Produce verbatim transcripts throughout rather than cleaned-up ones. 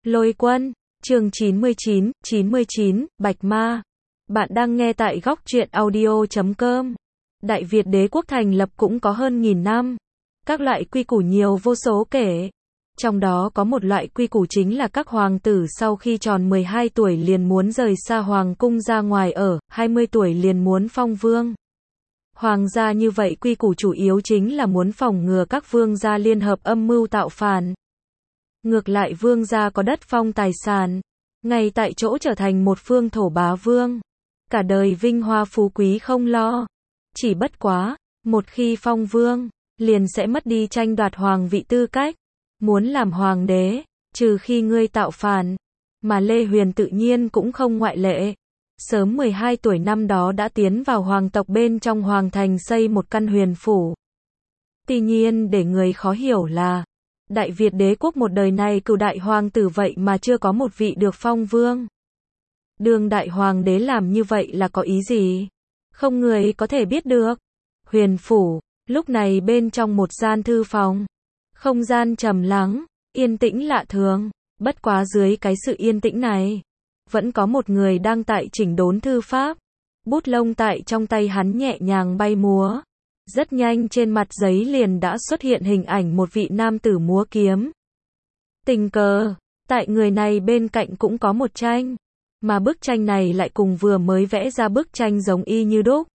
Lôi Quân, chương chín mươi chín, chín mươi chín, Bạch Ma. Bạn đang nghe tại góc truyện audio chấm com. Đại Việt đế quốc thành lập cũng có hơn nghìn năm. Các loại quy củ nhiều vô số kể. Trong đó có một loại quy củ chính là các hoàng tử sau khi tròn mười hai tuổi liền muốn rời xa hoàng cung ra ngoài ở, hai mươi tuổi liền muốn phong vương. Hoàng gia như vậy quy củ chủ yếu chính là muốn phòng ngừa các vương gia liên hợp âm mưu tạo phản. Ngược lại vương gia có đất phong tài sản, ngay tại chỗ trở thành một phương thổ bá vương. Cả đời vinh hoa phú quý không lo. Chỉ bất quá, một khi phong vương, liền sẽ mất đi tranh đoạt hoàng vị tư cách. Muốn làm hoàng đế, trừ khi ngươi tạo phản. Mà Lê Huyền tự nhiên cũng không ngoại lệ. Sớm mười hai tuổi năm đó đã tiến vào hoàng tộc bên trong hoàng thành xây một căn huyền phủ. Tuy nhiên để người khó hiểu là, Đại Việt đế quốc một đời này cửu đại hoàng tử vậy mà chưa có một vị được phong vương. Đương đại hoàng đế làm như vậy là có ý gì? Không người có thể biết được. Huyền phủ, lúc này bên trong một gian thư phòng. Không gian trầm lắng, yên tĩnh lạ thường. Bất quá dưới cái sự yên tĩnh này, vẫn có một người đang tại chỉnh đốn thư pháp. Bút lông tại trong tay hắn nhẹ nhàng bay múa. Rất nhanh trên mặt giấy liền đã xuất hiện hình ảnh một vị nam tử múa kiếm. Tình cờ, tại người này bên cạnh cũng có một tranh. Mà bức tranh này lại cùng vừa mới vẽ ra bức tranh giống y như đúc.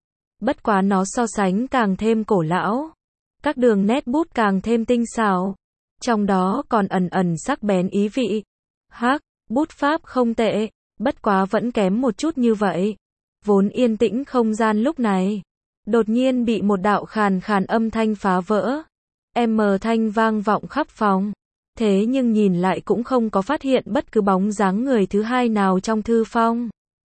Bất quá nó so sánh càng thêm cổ lão. Các đường nét bút càng thêm tinh xảo. Trong đó còn ẩn ẩn sắc bén ý vị. Hắc, bút pháp không tệ, bất quá vẫn kém một chút như vậy. Vốn yên tĩnh không gian lúc này, đột nhiên bị một đạo khàn khàn âm thanh phá vỡ. M thanh vang vọng khắp phòng. Thế nhưng nhìn lại cũng không có phát hiện bất cứ bóng dáng người thứ hai nào trong thư phong.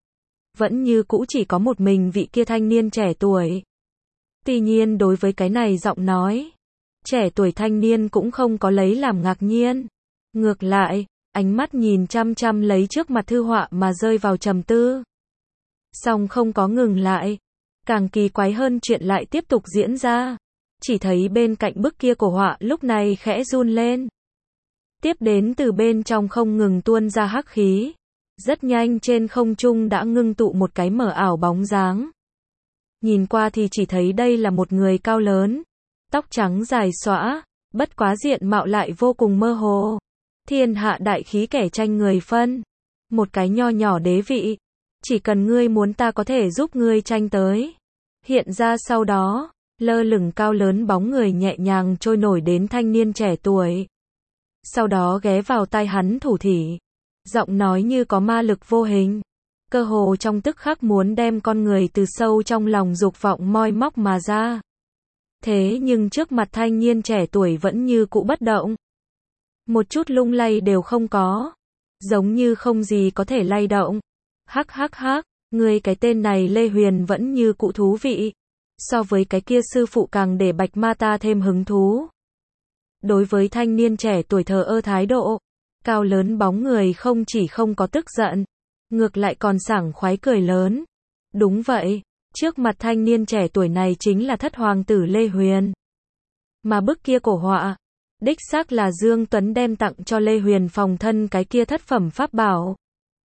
Vẫn như cũ chỉ có một mình vị kia thanh niên trẻ tuổi. Tuy nhiên đối với cái này giọng nói, trẻ tuổi thanh niên cũng không có lấy làm ngạc nhiên. Ngược lại, ánh mắt nhìn chăm chăm lấy trước mặt thư họa mà rơi vào trầm tư. Song không có ngừng lại. Càng kỳ quái hơn chuyện lại tiếp tục diễn ra. Chỉ thấy bên cạnh bức kia của họa lúc này khẽ run lên. Tiếp đến từ bên trong không ngừng tuôn ra hắc khí. Rất nhanh trên không trung đã ngưng tụ một cái mờ ảo bóng dáng. Nhìn qua thì chỉ thấy đây là một người cao lớn. Tóc trắng dài xõa, bất quá diện mạo lại vô cùng mơ hồ. Thiên hạ đại khí kẻ tranh người phân. Một cái nho nhỏ đế vị. Chỉ cần ngươi muốn ta có thể giúp ngươi tranh tới. Hiện ra sau đó, lơ lửng cao lớn bóng người nhẹ nhàng trôi nổi đến thanh niên trẻ tuổi. Sau đó ghé vào tai hắn thủ thỉ. Giọng nói như có ma lực vô hình. Cơ hồ trong tức khắc muốn đem con người từ sâu trong lòng dục vọng moi móc mà ra. Thế nhưng trước mặt thanh niên trẻ tuổi vẫn như cũ bất động. Một chút lung lay đều không có. Giống như không gì có thể lay động. Hắc hắc hắc, người cái tên này Lê Huyền vẫn như cũ thú vị. So với cái kia sư phụ càng để Bạch Ma ta thêm hứng thú. Đối với thanh niên trẻ tuổi thờ ơ thái độ, cao lớn bóng người không chỉ không có tức giận, ngược lại còn sảng khoái cười lớn. Đúng vậy, trước mặt thanh niên trẻ tuổi này chính là thất hoàng tử Lê Huyền. Mà bức kia cổ họa, đích xác là Dương Tuấn đem tặng cho Lê Huyền phòng thân cái kia thất phẩm pháp bảo.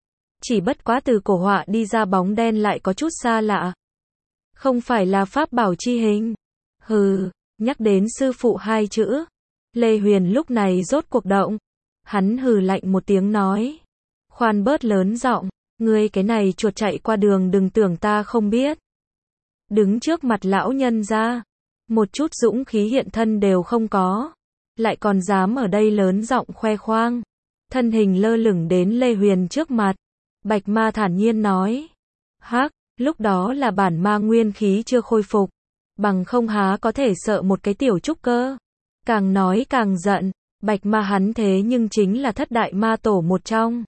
Chỉ bất quá từ cổ họa đi ra bóng đen lại có chút xa lạ. Không phải là pháp bảo chi hình. Hừ, nhắc đến sư phụ hai chữ. Lê Huyền lúc này rốt cuộc động. Hắn hừ lạnh một tiếng nói. Khoan bớt lớn giọng, ngươi cái này chuột chạy qua đường đừng tưởng ta không biết. Đứng trước mặt lão nhân ra, một chút dũng khí hiện thân đều không có. Lại còn dám ở đây lớn giọng khoe khoang. Thân hình lơ lửng đến Lê Huyền trước mặt. Bạch Ma thản nhiên nói. Hắc, lúc đó là bản ma nguyên khí chưa khôi phục. Bằng không há có thể sợ một cái tiểu trúc cơ. Càng nói càng giận. Bạch Ma hắn thế nhưng chính là thất đại ma tổ một trong.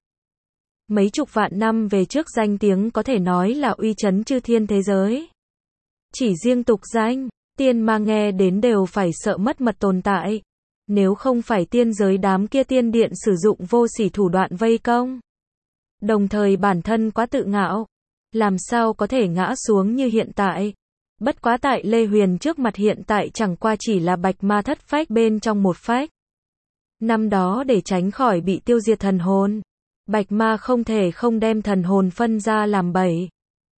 Mấy chục vạn năm về trước danh tiếng có thể nói là uy chấn chư thiên thế giới. Chỉ riêng tục danh, tiên ma nghe đến đều phải sợ mất mật tồn tại. Nếu không phải tiên giới đám kia tiên điện sử dụng vô sỉ thủ đoạn vây công. Đồng thời bản thân quá tự ngạo. Làm sao có thể ngã xuống như hiện tại. Bất quá tại Lê Huyền trước mặt hiện tại chẳng qua chỉ là Bạch Ma thất phách bên trong một phách. Năm đó để tránh khỏi bị tiêu diệt thần hồn, Bạch Ma không thể không đem thần hồn phân ra làm bảy.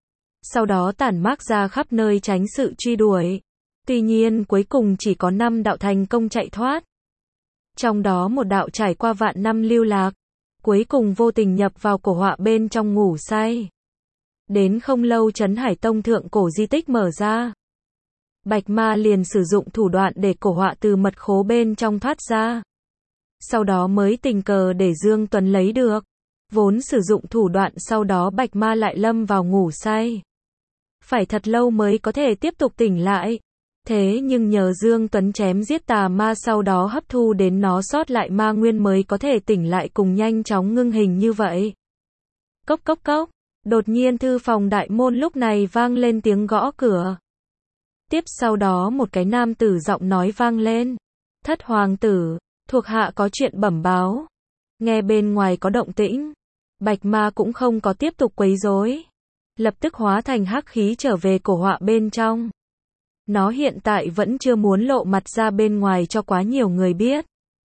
Sau đó tản mác ra khắp nơi tránh sự truy đuổi. Tuy nhiên cuối cùng chỉ có năm đạo thành công chạy thoát. Trong đó một đạo trải qua vạn năm lưu lạc, cuối cùng vô tình nhập vào cổ họa bên trong ngủ say. Đến không lâu Trấn Hải Tông thượng cổ di tích mở ra. Bạch Ma liền sử dụng thủ đoạn để cổ họa từ mật khố bên trong thoát ra. Sau đó mới tình cờ để Dương Tuấn lấy được. Vốn sử dụng thủ đoạn sau đó Bạch Ma lại lâm vào ngủ say. Phải thật lâu mới có thể tiếp tục tỉnh lại. Thế nhưng nhờ Dương Tuấn chém giết tà ma sau đó hấp thu đến nó sót lại ma nguyên mới có thể tỉnh lại cùng nhanh chóng ngưng hình như vậy. Cốc cốc cốc. Đột nhiên thư phòng đại môn lúc này vang lên tiếng gõ cửa. Tiếp sau đó một cái nam tử giọng nói vang lên. Thất hoàng tử, thuộc hạ có chuyện bẩm báo. Nghe bên ngoài có động tĩnh. Bạch Ma cũng không có tiếp tục quấy rối. Lập tức hóa thành hắc khí trở về cổ họa bên trong. Nó hiện tại vẫn chưa muốn lộ mặt ra bên ngoài cho quá nhiều người biết.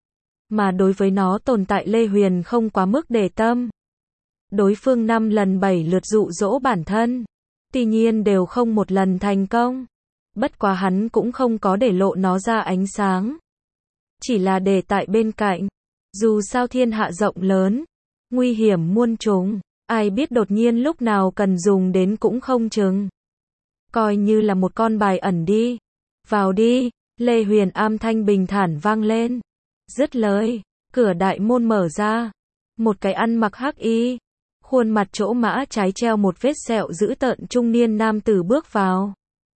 Mà đối với nó tồn tại Lê Huyền không quá mức để tâm. Đối phương năm lần bảy lượt dụ dỗ bản thân. Tuy nhiên đều không một lần thành công. Bất quá hắn cũng không có để lộ nó ra ánh sáng. Chỉ là để tại bên cạnh. Dù sao thiên hạ rộng lớn. Nguy hiểm muôn trùng. Ai biết đột nhiên lúc nào cần dùng đến cũng không chừng. Coi như là một con bài ẩn đi. Vào đi. Lê Huyền âm thanh bình thản vang lên. Dứt lời. Cửa đại môn mở ra. Một cái ăn mặc hắc y. Khuôn mặt chỗ mã trái treo một vết sẹo dữ tợn trung niên nam tử bước vào.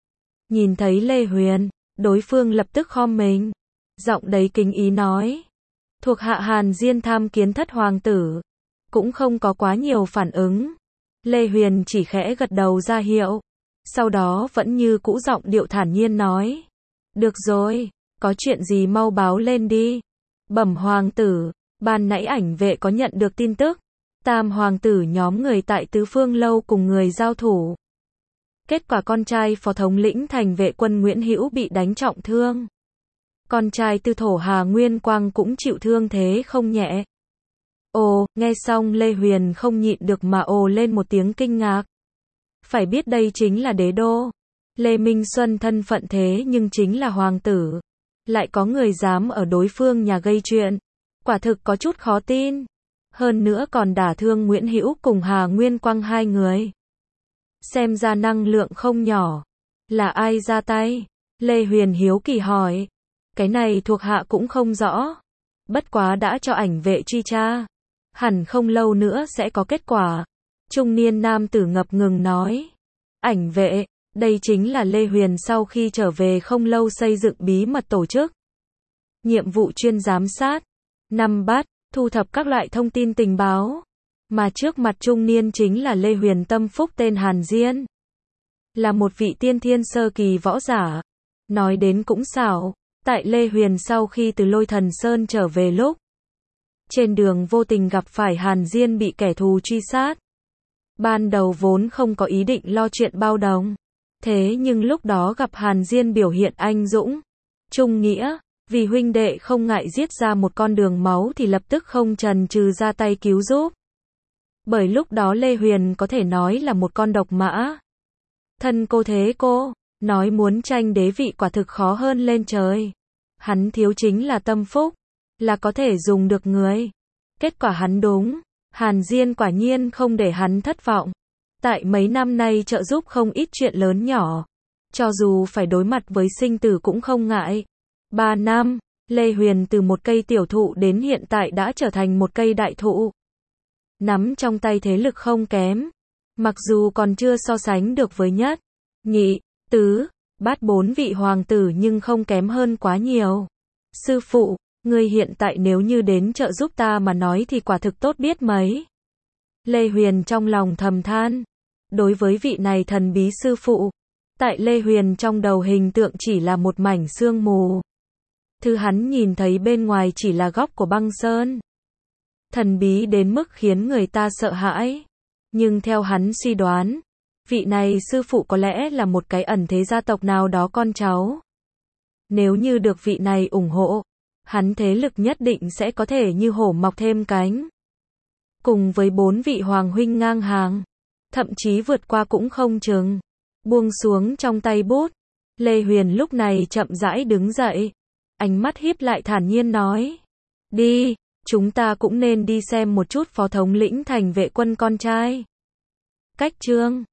Nhìn thấy Lê Huyền. Đối phương lập tức khom mình. Giọng đầy kính ý nói. Thuộc hạ Hàn Diên tham kiến thất hoàng tử. Cũng không có quá nhiều phản ứng. Lê Huyền chỉ khẽ gật đầu ra hiệu. Sau đó vẫn như cũ giọng điệu thản nhiên nói. Được rồi, có chuyện gì mau báo lên đi. Bẩm hoàng tử, ban nãy ảnh vệ có nhận được tin tức. Tam hoàng tử nhóm người tại Tứ Phương Lâu cùng người giao thủ. Kết quả con trai phó thống lĩnh thành vệ quân Nguyễn Hữu bị đánh trọng thương. Con trai Tư Thổ Hà Nguyên Quang cũng chịu thương thế không nhẹ. Ồ, nghe xong Lê Huyền không nhịn được mà ồ lên một tiếng kinh ngạc. Phải biết đây chính là đế đô. Lê Minh Xuân thân phận thế nhưng chính là hoàng tử. Lại có người dám ở đối phương nhà gây chuyện. Quả thực có chút khó tin. Hơn nữa còn đả thương Nguyễn Hữu cùng Hà Nguyên Quang hai người. Xem ra năng lượng không nhỏ. Là ai ra tay? Lê Huyền hiếu kỳ hỏi. Cái này thuộc hạ cũng không rõ. Bất quá đã cho ảnh vệ truy tra. Hẳn không lâu nữa sẽ có kết quả. Trung niên nam tử ngập ngừng nói. Ảnh vệ, đây chính là Lê Huyền sau khi trở về không lâu xây dựng bí mật tổ chức. Nhiệm vụ chuyên giám sát, nắm bắt, thu thập các loại thông tin tình báo. Mà trước mặt trung niên chính là Lê Huyền tâm phúc tên Hàn Diên. Là một vị tiên thiên sơ kỳ võ giả. Nói đến cũng xảo, tại Lê Huyền sau khi từ Lôi Thần Sơn trở về lúc. Trên đường vô tình gặp phải Hàn Diên bị kẻ thù truy sát. Ban đầu vốn không có ý định lo chuyện bao đồng. Thế nhưng lúc đó gặp Hàn Diên biểu hiện anh dũng, trung nghĩa, vì huynh đệ không ngại giết ra một con đường máu thì lập tức không chần chừ ra tay cứu giúp. Bởi lúc đó Lê Huyền có thể nói là một con độc mã. Thân cô thế cô, nói muốn tranh đế vị quả thực khó hơn lên trời. Hắn thiếu chính là tâm phúc, là có thể dùng được người. Kết quả hắn đúng. Hàn Diên quả nhiên không để hắn thất vọng. Tại mấy năm nay trợ giúp không ít chuyện lớn nhỏ. Cho dù phải đối mặt với sinh tử cũng không ngại. Ba năm, Lê Huyền từ một cây tiểu thụ đến hiện tại đã trở thành một cây đại thụ. Nắm trong tay thế lực không kém. Mặc dù còn chưa so sánh được với nhất, nhị, tứ, bát bốn vị hoàng tử nhưng không kém hơn quá nhiều. Sư phụ, ngươi hiện tại nếu như đến trợ giúp ta mà nói thì quả thực tốt biết mấy. Lê Huyền trong lòng thầm than. Đối với vị này thần bí sư phụ, tại Lê Huyền trong đầu hình tượng chỉ là một mảnh sương mù. Thứ hắn nhìn thấy bên ngoài chỉ là góc của băng sơn. Thần bí đến mức khiến người ta sợ hãi. Nhưng theo hắn suy đoán, vị này sư phụ có lẽ là một cái ẩn thế gia tộc nào đó con cháu. Nếu như được vị này ủng hộ, hắn thế lực nhất định sẽ có thể như hổ mọc thêm cánh. Cùng với bốn vị hoàng huynh ngang hàng, thậm chí vượt qua cũng không chừng. Buông xuống trong tay bút, Lê Huyền lúc này chậm rãi đứng dậy, ánh mắt híp lại thản nhiên nói: "Đi, chúng ta cũng nên đi xem một chút phó thống lĩnh thành vệ quân con trai." Cách chương